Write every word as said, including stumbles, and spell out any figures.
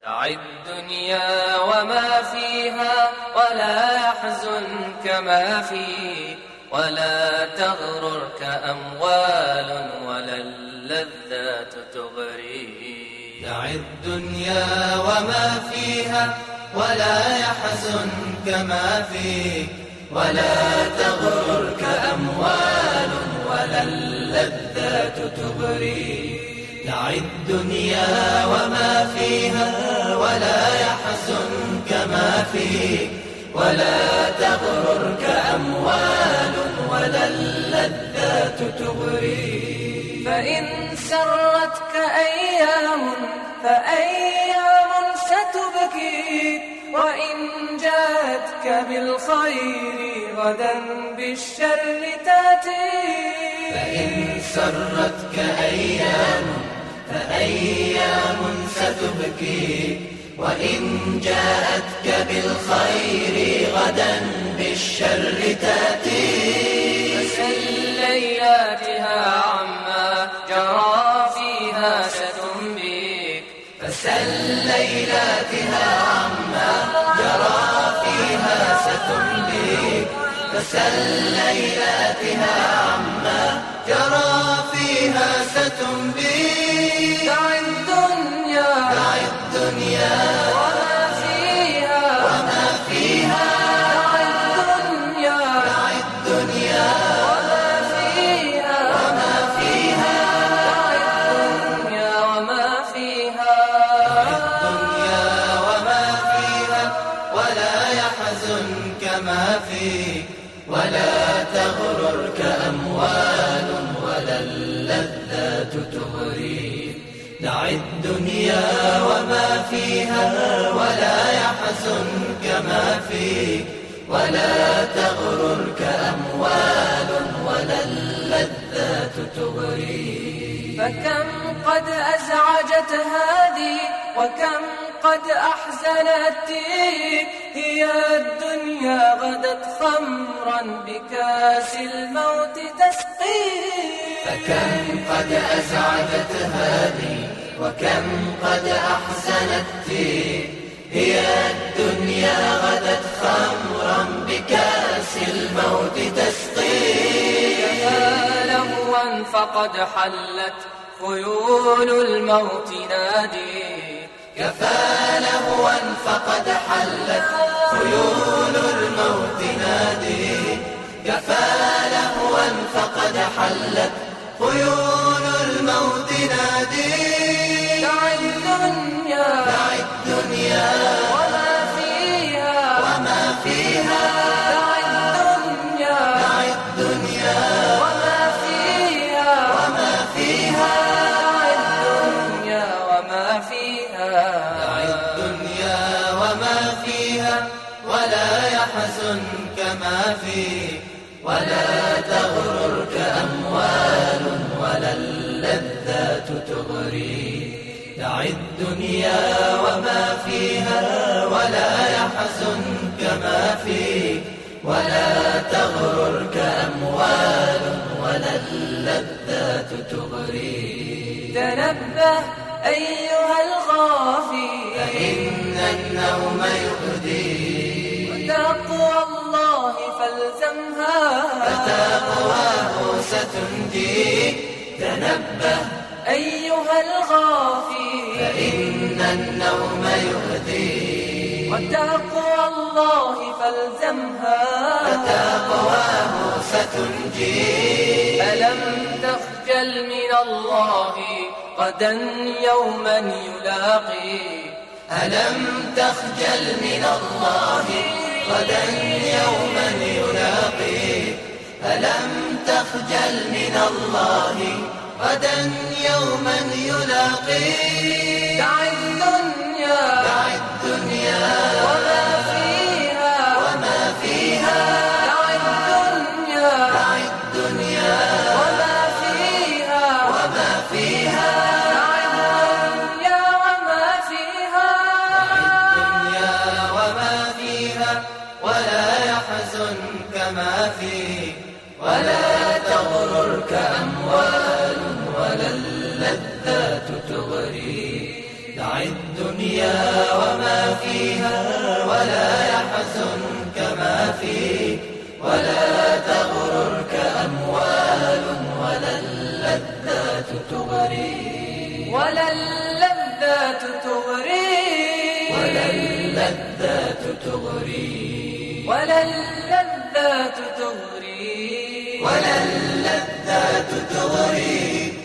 دع الدنيا وما فيها ولا يحزنك ما فيه، ولا تغررك أموال ولا اللذات تغريه. دع الدنيا وما فيها ولا يحزنك ما فيه، ولا تغررك أموال ولا اللذات تغريه. دع الدنيا وما فيها ولا يحزنك ما فيه، ولا تغررك أموال ولا اللذات تغريه. فإن سرتك أيام فأيام ستبكيك، وإن جاءتك بالخير غدا بالشر تأتيك. فإن سرتك أيام فأيام ستبكيك، وإن جاءتك بالخير غدا بالشر تأتيك. فسل ليلاتها عما جرى فيها ستنبيك، فسل ليلاتها عما جرى فيها ستنبيك. فسل ليلاتها عما جرى فيها ستنبيك. دع الدنيا دع الدنيا وما فيها وما فيها. دع الدنيا دع الدنيا وما فيها وما فيها. دع الدنيا وما فيها. الدنيا وما فيها ولا يحزنك ما فيه، ولا تغررك أموال ولا اللذات تغريه. دع الدنيا وما فيها ولا يحزنك ما فيه، ولا تغررك أموال ولا اللذات تغريه. فكم قد أزعجت هذه وكم قد أحزنت تلك، هي الدنيا غدت خمرا بكاس الموت تسقيك. فكم قد أزعجت هذه وكم قد أحزنت تلك، هي الدنيا غدت خمرا بكاس الموت تسقيك. كفى لهوا فقد حلت خيول الموت نادي، كفى لهوا فقد حلت خيول الموت نادي. كفى لهوا فقد حلت خيول الموت نادي. دع الدنيا دع الدنيا وما فيها وما فيها. دع الدنيا دع الدنيا وما فيها وما فيها. دع الدنيا وما فيها. دع الدنيا وما فيها ولا يحزنك ما فيه، ولا تغررك أموال ولا اللذات تغريه. دع الدنيا وما فيها ولا يحزنك ما فيه، ولا تغررك أموال ولا اللذات تغريه. تنبه أيها الغافي فإن النوم يؤذي، وتقوى الله فالزمها، فتقواه ستنجيك. تنبه أيها الغافي فإن النوم يؤذي، وتقوى الله فالزمها، فتقواه ستنجيك. ألم تخجل من الله غدا يوما يلاقي، ألم تخجل من الله غدا يوما يلاقي. ألم تخجل من الله غدا يوما يلاقي. دع الدنيا دع الدنيا وما فيها وما فيها. دع الدنيا دع الدنيا وما فيها وما فيها. دع الدنيا وما فيها. الدنيا وما فيها ولا يحزنك ما فيه، ولا تغررك أموال ولا اللذات تغريه. دع الدنيا وما فيها ولا يحزنك ما فيه، ولا تغررك أموال ولا اللذات تغري، ولا اللذات تغري، ولا اللذات تغري، ولا اللذات تغري، ولا اللذات تغري.